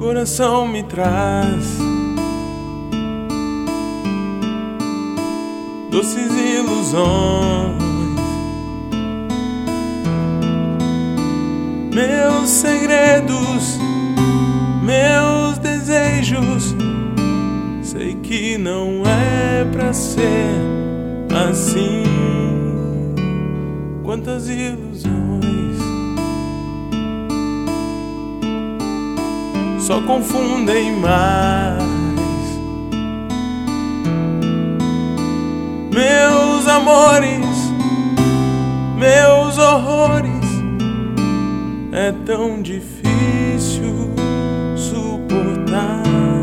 coração me traz doces ilusões. Meus segredos, meus desejos, sei que não é pra ser assim. Quantas ilusões só confundem mais. Meus amores, meus horrores, é tão difícil suportar.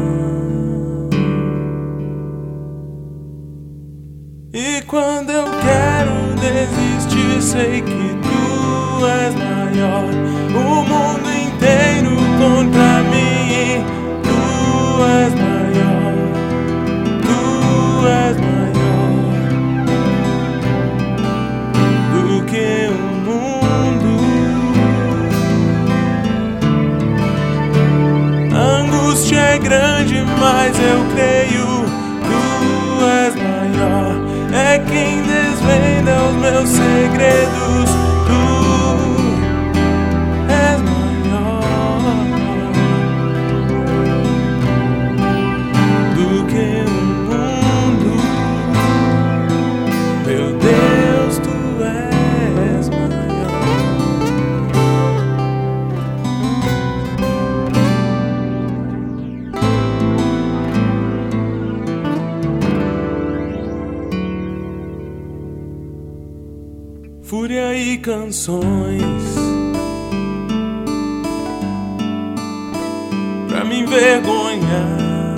E quando eu quero desistir, sei que tu és maior. O mundo inteiro contra mim, tu és maior, tu és maior do que o mundo. A angústia é grande, mas eu creio, tu és maior. É quem desvenda os meus segredos, tu és maior do que o mundo. Meu Deus, tu és maior. Fúria e canções pra me envergonhar.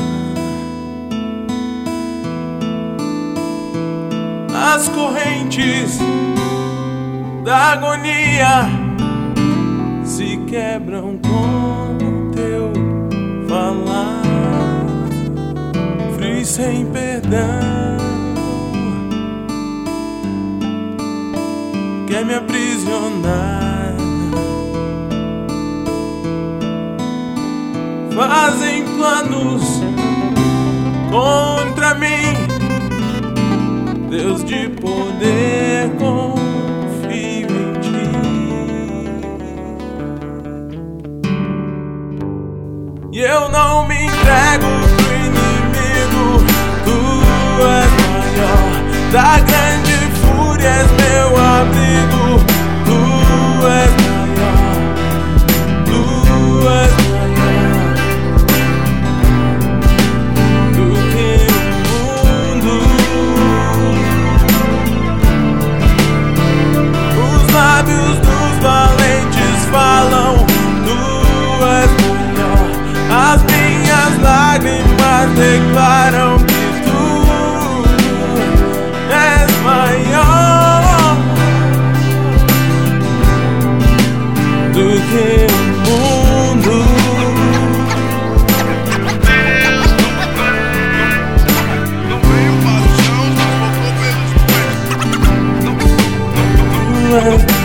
As correntes da agonia se quebram com o teu falar. Frio e sem perdão quer me aprisionar. Fazem planos contra mim. Deus de poder, confio em ti. E eu não me entrego pro inimigo. Tu és maior. Da grande fúria és meu abrigo. Tu és maior, tu és maior do que o mundo. Os lábios dos valentes falam, tu és maior. As minhas lágrimas declaram que tu és maior do que o mundo. Não veio para os céus, mas voltou pelos. Tu és